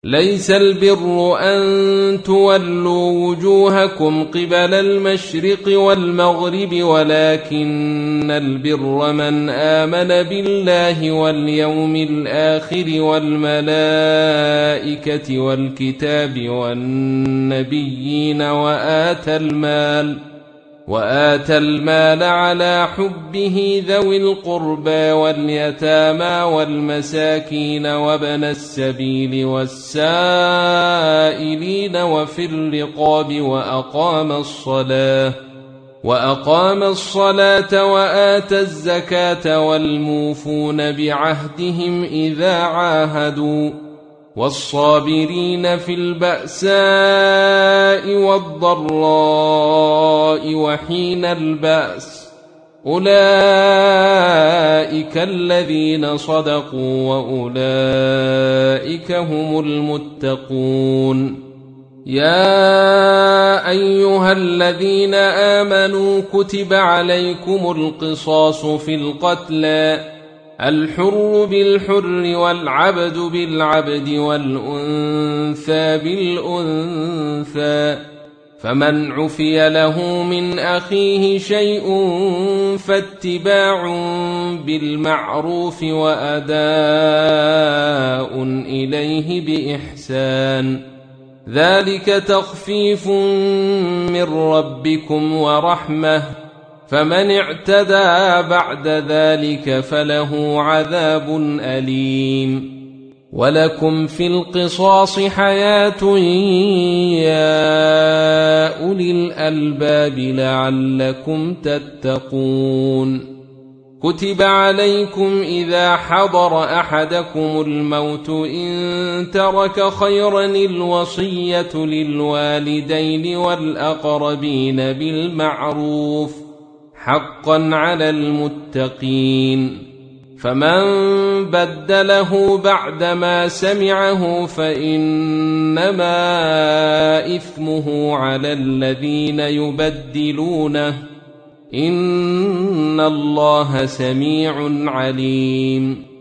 ليس البر أن تولوا وجوهكم قبل المشرق والمغرب ولكن البر من آمن بالله واليوم الآخر والملائكة والكتاب والنبيين وآتى المال على حبه ذوي القربى واليتامى والمساكين وابن السبيل والسائلين وفي الرقاب وأقام الصلاة وآتى الزكاة والموفون بعهدهم إذا عاهدوا والصابرين في البأساء والضراء وحين البأس أولئك الذين صدقوا وأولئك هم المتقون. يا أيها الذين آمنوا كتب عليكم القصاص في القتلى الحر بالحر والعبد بالعبد والأنثى بالأنثى فمن عفي له من أخيه شيء فاتباع بالمعروف وأداء إليه بإحسان ذلك تخفيف من ربكم ورحمة فمن اعتدى بعد ذلك فله عذاب أليم. ولكم في القصاص حياة يا أولي الألباب لعلكم تتقون. كتب عليكم إذا حضر أحدكم الموت إن ترك خيرا الوصية للوالدين والأقربين بالمعروف حقا على المتقين فمن بدله بعدما سمعه فإنما إثمه على الذين يبدلونه إن الله سميع عليم.